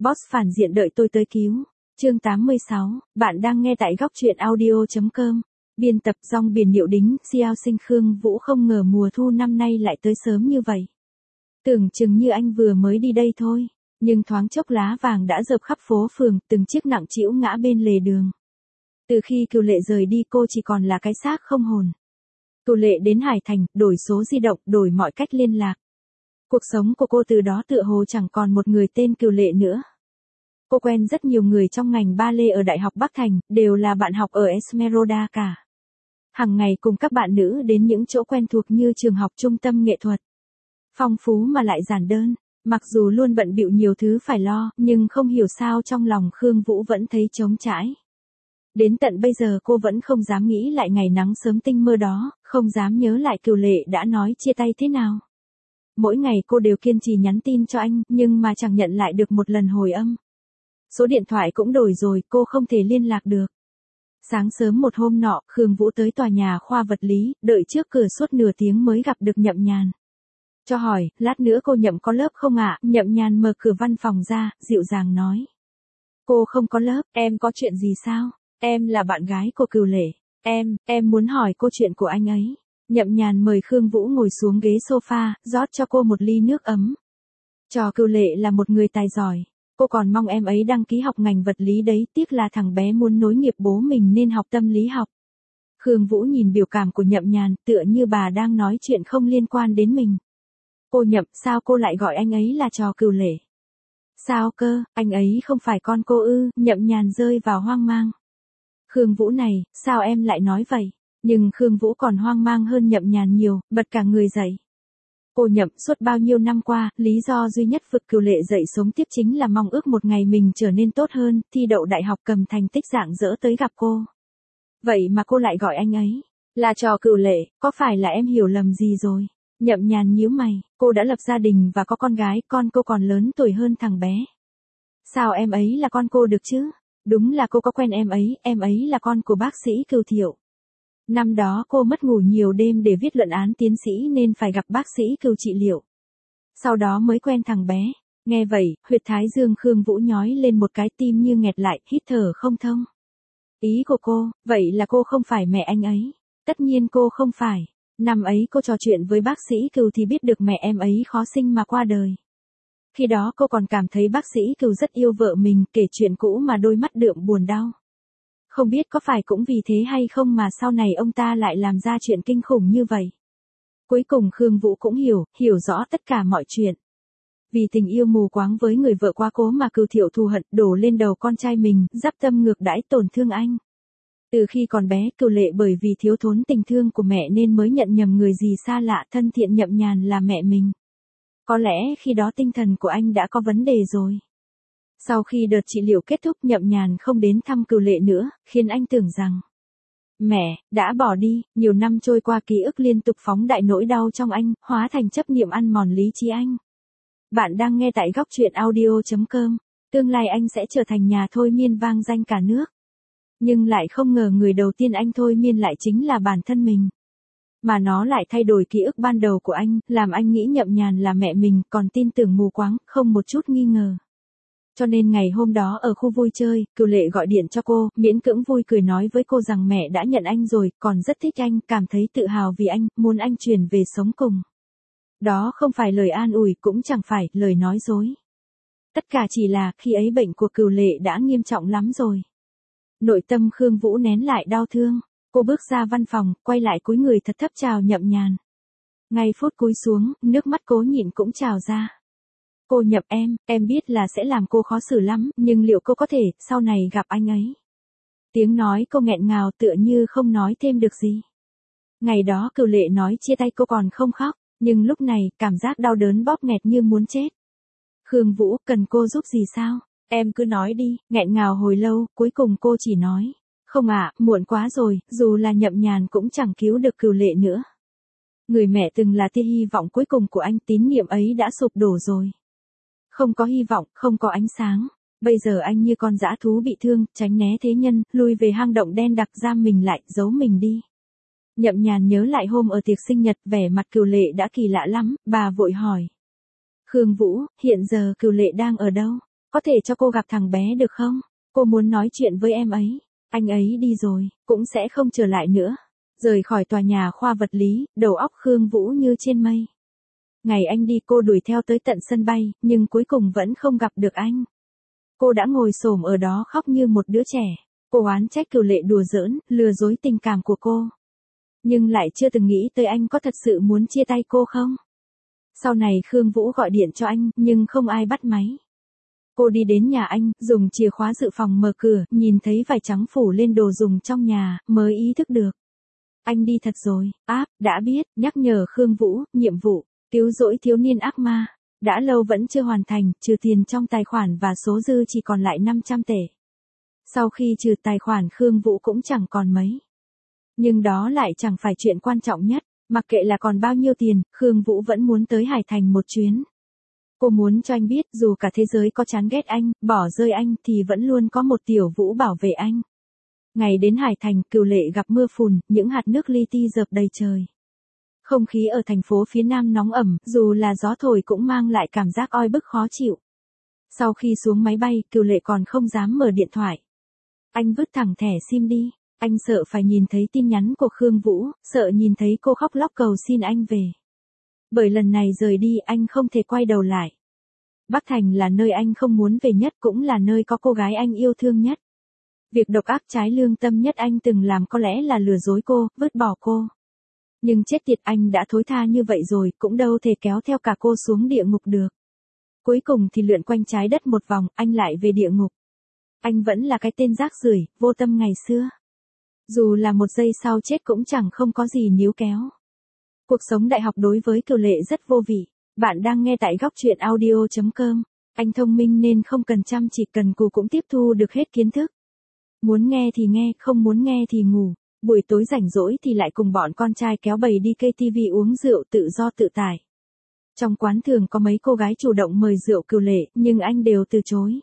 Boss phản diện đợi tôi tới cứu. Chương 86, bạn đang nghe tại góc truyện audio.com. Biên tập Dong Biển Điệu Đính, Xiao Sinh Khương Vũ không ngờ mùa thu năm nay lại tới sớm như vậy. Tưởng chừng như anh vừa mới đi đây thôi, nhưng thoáng chốc lá vàng đã dập khắp phố phường, từng chiếc nặng trĩu ngã bên lề đường. Từ khi Cửu Lệ rời đi cô chỉ còn là cái xác không hồn. Cửu Lệ đến Hải Thành, đổi số di động, đổi mọi cách liên lạc. Cuộc sống của cô từ đó tựa hồ chẳng còn một người tên Cửu Lệ nữa. Cô quen rất nhiều người trong ngành ba lê ở Đại học Bắc Thành, đều là bạn học ở Esmeralda cả. Hằng ngày cùng các bạn nữ đến những chỗ quen thuộc như trường học, trung tâm nghệ thuật. Phong phú mà lại giản đơn, mặc dù luôn bận bịu nhiều thứ phải lo, nhưng không hiểu sao trong lòng Khương Vũ vẫn thấy trống trải. Đến tận bây giờ cô vẫn không dám nghĩ lại ngày nắng sớm tinh mơ đó, không dám nhớ lại Cửu Lệ đã nói chia tay thế nào. Mỗi ngày cô đều kiên trì nhắn tin cho anh, nhưng mà chẳng nhận lại được một lần hồi âm. Số điện thoại cũng đổi rồi, cô không thể liên lạc được. Sáng sớm một hôm nọ, Khương Vũ tới tòa nhà khoa vật lý, đợi trước cửa suốt nửa tiếng mới gặp được Nhậm Nhàn. Cho hỏi, lát nữa cô Nhậm có lớp không ạ? Nhậm Nhàn mở cửa văn phòng ra, dịu dàng nói. Cô không có lớp, em có chuyện gì sao? Em là bạn gái của Cửu Lệ. Em muốn hỏi cô chuyện của anh ấy. Nhậm Nhàn mời Khương Vũ ngồi xuống ghế sofa, rót cho cô một ly nước ấm. Trò Cửu Lệ là một người tài giỏi. Cô còn mong em ấy đăng ký học ngành vật lý đấy, tiếc là thằng bé muốn nối nghiệp bố mình nên học tâm lý học. Khương Vũ nhìn biểu cảm của Nhậm Nhàn, tựa như bà đang nói chuyện không liên quan đến mình. Cô Nhậm, sao cô lại gọi anh ấy là trò Cửu Lệ? Sao cơ, anh ấy không phải con cô ư? Nhậm Nhàn rơi vào hoang mang. Khương Vũ này, sao em lại nói vậy? Nhưng Khương Vũ còn hoang mang hơn Nhậm Nhàn nhiều, bật cả người dậy. Cô Nhậm, suốt bao nhiêu năm qua, lý do duy nhất vực Cửu Lệ dậy sống tiếp chính là mong ước một ngày mình trở nên tốt hơn, thi đậu đại học cầm thành tích rạng rỡ tới gặp cô. Vậy mà cô lại gọi anh ấy là trò Cửu Lệ, có phải là em hiểu lầm gì rồi? Nhậm Nhàn nhíu mày, cô đã lập gia đình và có con gái, con cô còn lớn tuổi hơn thằng bé. Sao em ấy là con cô được chứ? Đúng là cô có quen em ấy là con của bác sĩ Cửu Thiệu. Năm đó cô mất ngủ nhiều đêm để viết luận án tiến sĩ nên phải gặp bác sĩ Cửu trị liệu. Sau đó mới quen thằng bé. Nghe vậy, huyệt thái dương Khương Vũ nhói lên một cái, tim như nghẹt lại, hít thở không thông. Ý của cô, vậy là cô không phải mẹ anh ấy. Tất nhiên cô không phải. Năm ấy cô trò chuyện với bác sĩ Cửu thì biết được mẹ em ấy khó sinh mà qua đời. Khi đó cô còn cảm thấy bác sĩ Cửu rất yêu vợ mình, kể chuyện cũ mà đôi mắt đượm buồn đau. Không biết có phải cũng vì thế hay không mà sau này ông ta lại làm ra chuyện kinh khủng như vậy. Cuối cùng Khương Vũ cũng hiểu rõ tất cả mọi chuyện. Vì tình yêu mù quáng với người vợ quá cố mà Cửu Thiệu thù hận đổ lên đầu con trai mình, giáp tâm ngược đãi tổn thương anh. Từ khi còn bé, Cửu Lệ bởi vì thiếu thốn tình thương của mẹ nên mới nhận nhầm người gì xa lạ thân thiện Nhậm Nhàn là mẹ mình. Có lẽ khi đó tinh thần của anh đã có vấn đề rồi. Sau khi đợt trị liệu kết thúc, Nhậm Nhàn không đến thăm Cửu Lệ nữa, khiến anh tưởng rằng mẹ đã bỏ đi. Nhiều năm trôi qua, ký ức liên tục phóng đại nỗi đau trong anh, hóa thành chấp niệm ăn mòn lý trí anh. Bạn đang nghe tại góc truyện audio.com. Tương lai anh sẽ trở thành nhà thôi miên vang danh cả nước. Nhưng lại không ngờ người đầu tiên anh thôi miên lại chính là bản thân mình. Mà nó lại thay đổi ký ức ban đầu của anh, làm anh nghĩ Nhậm Nhàn là mẹ mình, còn tin tưởng mù quáng, không một chút nghi ngờ. Cho nên ngày hôm đó ở khu vui chơi, Cửu Lệ gọi điện cho cô, miễn cưỡng vui cười nói với cô rằng mẹ đã nhận anh rồi, còn rất thích anh, cảm thấy tự hào vì anh, muốn anh chuyển về sống cùng. Đó không phải lời an ủi, cũng chẳng phải lời nói dối. Tất cả chỉ là khi ấy bệnh của Cửu Lệ đã nghiêm trọng lắm rồi. Nội tâm Khương Vũ nén lại đau thương. Cô bước ra văn phòng, quay lại cúi người thật thấp chào Nhậm Nhàn. Ngay phút cúi xuống, nước mắt cố nhịn cũng trào ra. Cô Nhậm, em biết là sẽ làm cô khó xử lắm, nhưng liệu cô có thể, sau này gặp anh ấy? Tiếng nói cô nghẹn ngào tựa như không nói thêm được gì. Ngày đó Cửu Lệ nói chia tay cô còn không khóc, nhưng lúc này, cảm giác đau đớn bóp nghẹt như muốn chết. Khương Vũ, cần cô giúp gì sao? Em cứ nói đi. Nghẹn ngào hồi lâu, cuối cùng cô chỉ nói. Không ạ, muộn quá rồi, dù là Nhậm Nhàn cũng chẳng cứu được Cửu Lệ nữa. Người mẹ từng là tia hy vọng cuối cùng của anh, tín niệm ấy đã sụp đổ rồi. Không có hy vọng, không có ánh sáng. Bây giờ anh như con dã thú bị thương, tránh né thế nhân, lui về hang động đen đặc, giam mình lại, giấu mình đi. Nhậm Nhàn nhớ lại hôm ở tiệc sinh nhật, vẻ mặt Cửu Lệ đã kỳ lạ lắm, bà vội hỏi. Khương Vũ, hiện giờ Cửu Lệ đang ở đâu? có thể cho cô gặp thằng bé được không? Cô muốn nói chuyện với em ấy. Anh ấy đi rồi, cũng sẽ không trở lại nữa. Rời khỏi tòa nhà khoa vật lý, đầu óc Khương Vũ như trên mây. Ngày anh đi cô đuổi theo tới tận sân bay, nhưng cuối cùng vẫn không gặp được anh. Cô đã ngồi xổm ở đó khóc như một đứa trẻ. Cô oán trách Cửu Lệ đùa giỡn, lừa dối tình cảm của cô. Nhưng lại chưa từng nghĩ tới anh có thật sự muốn chia tay cô không? Sau này Khương Vũ gọi điện cho anh, nhưng không ai bắt máy. Cô đi đến nhà anh, dùng chìa khóa dự phòng mở cửa, nhìn thấy vải trắng phủ lên đồ dùng trong nhà, mới ý thức được. Anh đi thật rồi, đã biết, nhắc nhở Khương Vũ, nhiệm vụ, cứu rỗi thiếu niên ác ma. Đã lâu vẫn chưa hoàn thành, trừ tiền trong tài khoản và số dư chỉ còn lại 500 tệ. Sau khi trừ tài khoản Khương Vũ cũng chẳng còn mấy. Nhưng đó lại chẳng phải chuyện quan trọng nhất, mặc kệ là còn bao nhiêu tiền, Khương Vũ vẫn muốn tới Hải Thành một chuyến. Cô muốn cho anh biết dù cả thế giới có chán ghét anh, bỏ rơi anh thì vẫn luôn có một Tiểu Vũ bảo vệ anh. Ngày đến Hải Thành, Cửu Lệ gặp mưa phùn, những hạt nước li ti dợp đầy trời. Không khí ở thành phố phía Nam nóng ẩm, dù là gió thổi cũng mang lại cảm giác oi bức khó chịu. Sau khi xuống máy bay, Cửu Lệ còn không dám mở điện thoại. Anh vứt thẳng thẻ SIM đi. Anh sợ phải nhìn thấy tin nhắn của Khương Vũ, sợ nhìn thấy cô khóc lóc cầu xin anh về. Bởi lần này rời đi anh không thể quay đầu lại. Bắc Thành là nơi anh không muốn về nhất, cũng là nơi có cô gái anh yêu thương nhất. Việc độc ác trái lương tâm nhất anh từng làm có lẽ là lừa dối cô, vứt bỏ cô. Nhưng chết tiệt, anh đã thối tha như vậy rồi, cũng đâu thể kéo theo cả cô xuống địa ngục được. Cuối cùng thì lượn quanh trái đất một vòng, anh lại về địa ngục. Anh vẫn là cái tên rác rưởi, vô tâm ngày xưa. Dù là một giây sau chết cũng chẳng không có gì níu kéo. Cuộc sống đại học đối với Cửu Lệ rất vô vị. Bạn đang nghe tại góc truyện audio.com. Anh thông minh nên không cần chăm chỉ, cần cù cũng tiếp thu được hết kiến thức. Muốn nghe thì nghe, không muốn nghe thì ngủ. Buổi tối rảnh rỗi thì lại cùng bọn con trai kéo bầy đi KTV uống rượu tự do tự tại. Trong quán thường có mấy cô gái chủ động mời rượu Cửu Lệ, nhưng anh đều từ chối.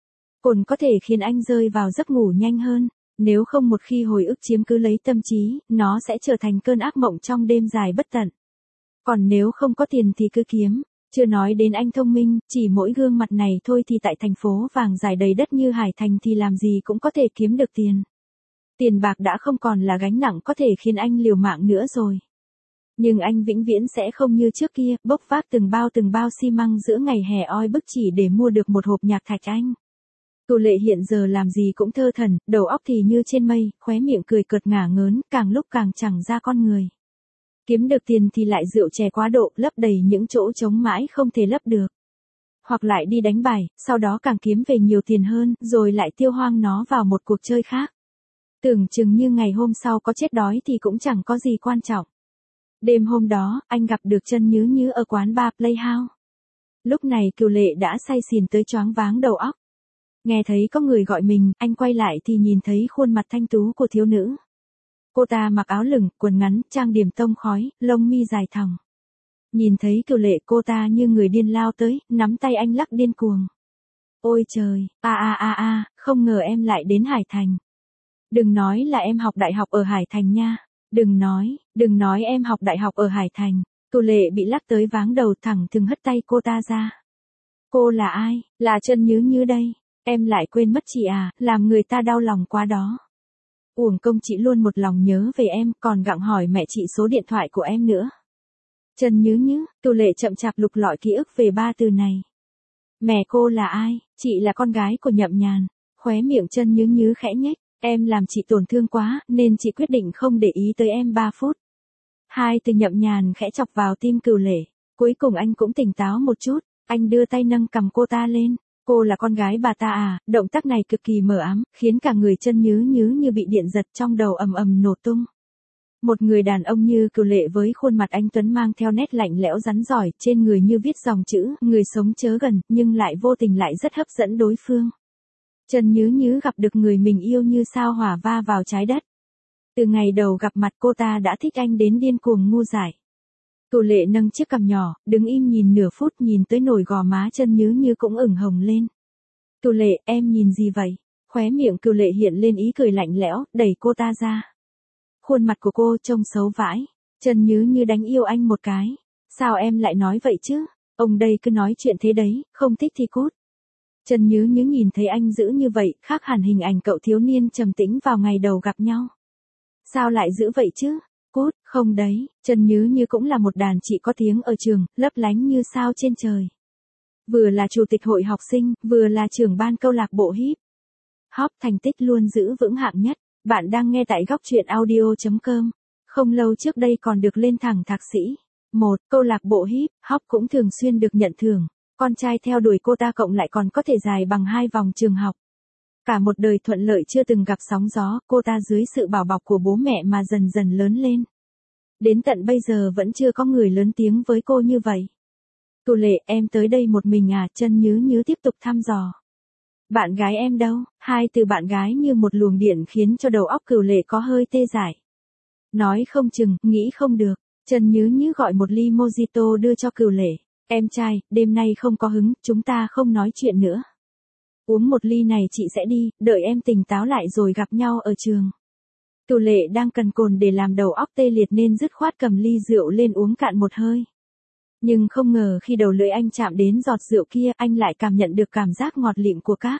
Cồn có thể khiến anh rơi vào giấc ngủ nhanh hơn. Nếu không một khi hồi ức chiếm cứ lấy tâm trí, nó sẽ trở thành cơn ác mộng trong đêm dài bất tận. Còn nếu không có tiền thì cứ kiếm. Chưa nói đến anh thông minh, chỉ mỗi gương mặt này thôi thì tại thành phố vàng dài đầy đất như Hải Thành thì làm gì cũng có thể kiếm được tiền. Tiền bạc đã không còn là gánh nặng có thể khiến anh liều mạng nữa rồi. Nhưng anh vĩnh viễn sẽ không như trước kia, bốc vác từng bao xi măng giữa ngày hè oi bức chỉ để mua được một hộp nhạc thạch anh. Cửu Lệ hiện giờ làm gì cũng thơ thẩn, đầu óc thì như trên mây, khóe miệng cười cợt ngả ngớn, càng lúc càng chẳng ra con người. Kiếm được tiền thì lại rượu chè quá độ, lấp đầy những chỗ trống mãi không thể lấp được. Hoặc lại đi đánh bài, sau đó càng kiếm về nhiều tiền hơn, rồi lại tiêu hoang nó vào một cuộc chơi khác. Tưởng chừng như ngày hôm sau có chết đói thì cũng chẳng có gì quan trọng. Đêm hôm đó, anh gặp được Chân Nhứ Nhứ ở quán bar Playhouse. Lúc này Cửu Lệ đã say xỉn tới choáng váng đầu óc. Nghe thấy có người gọi mình, anh quay lại thì nhìn thấy khuôn mặt thanh tú của thiếu nữ. Cô ta mặc áo lửng, quần ngắn, trang điểm tông khói, lông mi dài thòng. Nhìn thấy Cửu Lệ cô ta như người điên lao tới, nắm tay anh lắc điên cuồng. Ôi trời, không ngờ em lại đến Hải Thành. Đừng nói là em học đại học ở Hải Thành nha. Đừng nói em học đại học ở Hải Thành. Cửu Lệ bị lắc tới váng đầu, thẳng thừng hất tay cô ta ra. Cô là ai? Là Chân Nhứ Nhứ đây. Em lại quên mất chị à, làm người ta đau lòng quá đó. Uổng công chị luôn một lòng nhớ về em, còn gặng hỏi mẹ chị số điện thoại của em nữa. Chân Nhứ Nhứ, Cửu Lệ chậm chạp lục lọi ký ức về ba từ này. Mẹ cô là ai? Chị là con gái của Nhậm Nhàn. Khóe miệng Chân Nhứ Nhứ khẽ nhếch. Em làm chị tổn thương quá, nên chị quyết định không để ý tới em 3 phút. Hai từ Nhậm Nhàn khẽ chọc vào tim Cửu Lệ. Cuối cùng anh cũng tỉnh táo một chút. Anh đưa tay nâng cằm cô ta lên. Cô là con gái bà ta à? Động tác này cực kỳ mờ ám, khiến cả người Chân Nhứ Nhứ như bị điện giật, trong đầu ầm ầm nổ tung. Một người đàn ông như Cửu Lệ với khuôn mặt anh tuấn mang theo nét lạnh lẽo rắn rỏi, trên người như viết dòng chữ, người sống chớ gần, nhưng lại vô tình lại rất hấp dẫn đối phương. Chân Nhứ Nhứ gặp được người mình yêu như sao hỏa va vào trái đất. Từ ngày đầu gặp mặt cô ta đã thích anh đến điên cuồng ngu dại. Cửu Lệ nâng chiếc cằm nhỏ, đứng im nhìn nửa phút, nhìn tới nổi gò má Chân Nhứ Nhứ cũng ửng hồng lên. Cửu Lệ, em nhìn gì vậy? Khóe miệng Cửu Lệ hiện lên ý cười lạnh lẽo, đẩy cô ta ra. Khuôn mặt của cô trông xấu vãi. Chân Nhứ Nhứ đánh yêu anh một cái. Sao em lại nói vậy chứ? Ông đây cứ nói chuyện thế đấy, không thích thì cút. Trần Nhứ Nhứ nhìn thấy anh giữ như vậy, khác hẳn hình ảnh cậu thiếu niên trầm tĩnh vào ngày đầu gặp nhau. Sao lại giữ vậy chứ? Cút, không đấy, Trần Nhứ Như cũng là một đàn chị có tiếng ở trường, lấp lánh như sao trên trời. Vừa là chủ tịch hội học sinh, vừa là trưởng ban câu lạc bộ hip hop, thành tích luôn giữ vững hạng nhất. Bạn đang nghe tại góc truyện audio.com. Không lâu trước đây còn được lên thẳng thạc sĩ. Một câu lạc bộ hip hop cũng thường xuyên được nhận thưởng. Con trai theo đuổi cô ta cộng lại còn có thể dài bằng 2 vòng trường học. Cả một đời thuận lợi chưa từng gặp sóng gió, cô ta dưới sự bảo bọc của bố mẹ mà dần dần lớn lên. Đến tận bây giờ vẫn chưa có người lớn tiếng với cô như vậy. Cửu Lệ, em tới đây một mình à? Trần Nhứ Nhứ tiếp tục thăm dò. Bạn gái em đâu? Hai từ bạn gái như một luồng điện khiến cho đầu óc Cửu Lệ có hơi tê dại. Nói không chừng, nghĩ không được. Trần Nhứ Nhứ gọi một ly mojito đưa cho Cửu Lệ. Em trai, đêm nay không có hứng, chúng ta không nói chuyện nữa. Uống một ly này chị sẽ đi, đợi em tỉnh táo lại rồi gặp nhau ở trường. Cửu Lệ đang cần cồn để làm đầu óc tê liệt nên dứt khoát cầm ly rượu lên uống cạn một hơi. Nhưng không ngờ khi đầu lưỡi anh chạm đến giọt rượu kia, anh lại cảm nhận được cảm giác ngọt lịm của các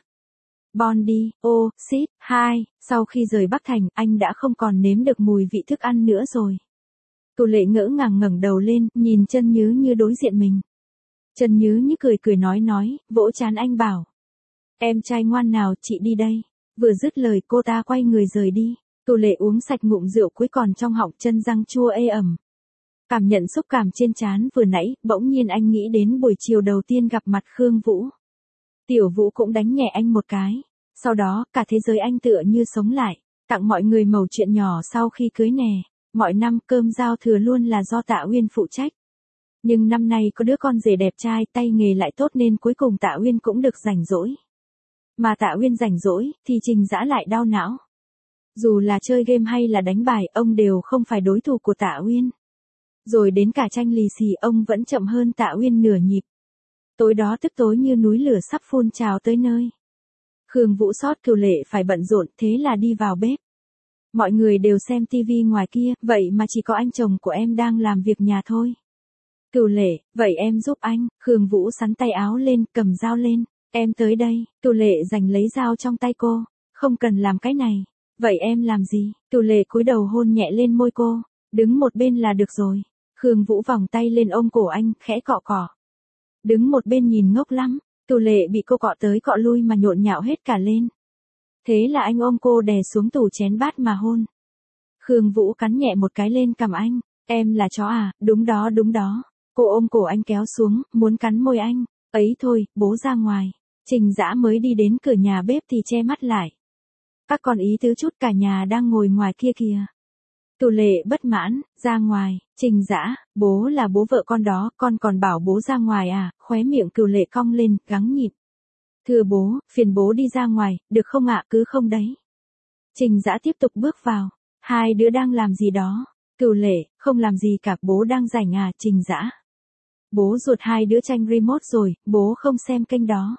Bondi, Xít, Hai. Sau khi rời Bắc Thành, anh đã không còn nếm được mùi vị thức ăn nữa rồi. Cửu Lệ ngỡ ngàng ngẩng đầu lên, nhìn Trần Nhứ Như đối diện mình. Trần Nhứ Như cười cười nói, vỗ trán anh bảo. Em trai ngoan nào, chị đi đây. Vừa dứt lời cô ta quay người rời đi. Cửu Lệ uống sạch ngụm rượu cuối còn trong họng, chân răng chua ê ẩm. Cảm nhận xúc cảm trên trán vừa nãy, bỗng nhiên anh nghĩ đến buổi chiều đầu tiên gặp mặt Khương Vũ. Tiểu Vũ cũng đánh nhẹ anh một cái. Sau đó, cả thế giới anh tựa như sống lại, tặng mọi người mẩu chuyện nhỏ sau khi cưới nè. Mọi năm cơm giao thừa luôn là do Tạ Uyên phụ trách. Nhưng năm nay có đứa con rể đẹp trai, tay nghề lại tốt nên cuối cùng Tạ Uyên cũng được rảnh rỗi. Mà Tạ Uyên rảnh rỗi, thì Trình Dã lại đau não. Dù là chơi game hay là đánh bài, ông đều không phải đối thủ của Tạ Uyên. Rồi đến cả tranh lì xì ông vẫn chậm hơn Tạ Uyên nửa nhịp. Tối đó tức tối như núi lửa sắp phun trào tới nơi. Khương Vũ sót Cửu Lệ phải bận rộn, thế là đi vào bếp. Mọi người đều xem tivi ngoài kia, vậy mà chỉ có anh chồng của em đang làm việc nhà thôi. Cửu Lệ, vậy em giúp anh. Khương Vũ sắn tay áo lên, cầm dao lên. Em tới đây. Cửu Lệ giành lấy dao trong tay cô. Không cần làm cái này. Vậy em làm gì? Cửu Lệ cúi đầu hôn nhẹ lên môi cô. Đứng một bên là được rồi. Khương Vũ vòng tay lên ôm cổ anh, khẽ cọ cọ. Đứng một bên nhìn ngốc lắm. Cửu Lệ bị cô cọ tới cọ lui mà nhộn nhạo hết cả lên. Thế là anh ôm cô đè xuống tủ chén bát mà hôn. Khương Vũ cắn nhẹ một cái lên cằm anh. Em là chó à? Đúng đó đúng đó. Cô ôm cổ anh kéo xuống, muốn cắn môi anh. Ấy thôi, bố ra ngoài. Trình Dã mới đi đến cửa nhà bếp thì che mắt lại. Các con ý tứ chút, cả nhà đang ngồi ngoài kia kìa. Cửu Lệ bất mãn, ra ngoài. Trình Dã, bố là bố vợ con đó, con còn bảo bố ra ngoài à? Khóe miệng Cửu Lệ cong lên, gắng nhịn. Thưa bố, phiền bố đi ra ngoài, được không ạ? Cứ không đấy. Trình Dã tiếp tục bước vào. Hai đứa đang làm gì đó? Cửu Lệ, không làm gì cả, bố đang rảnh à? Trình Dã. Bố ruột hai đứa tranh remote rồi, bố không xem kênh đó.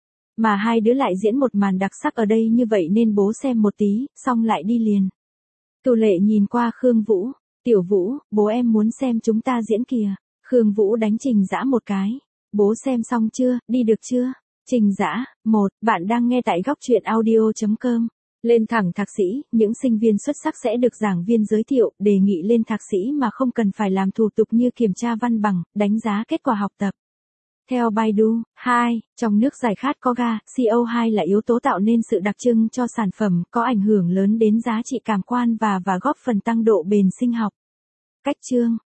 Mà hai đứa lại diễn một màn đặc sắc ở đây như vậy nên bố xem một tí, xong lại đi liền. Cửu Lệ nhìn qua Khương Vũ. Tiểu Vũ, bố em muốn xem chúng ta diễn kìa. Khương Vũ đánh Trình Dã một cái. Bố xem xong chưa, đi được chưa? Trình Dã, bạn đang nghe tại góc truyện audio.com. Lên thẳng thạc sĩ, những sinh viên xuất sắc sẽ được giảng viên giới thiệu, đề nghị lên thạc sĩ mà không cần phải làm thủ tục như kiểm tra văn bằng, đánh giá kết quả học tập. Theo Baidu, 2, trong nước giải khát có ga, CO2 là yếu tố tạo nên sự đặc trưng cho sản phẩm, có ảnh hưởng lớn đến giá trị cảm quan và góp phần tăng độ bền sinh học. Cách chương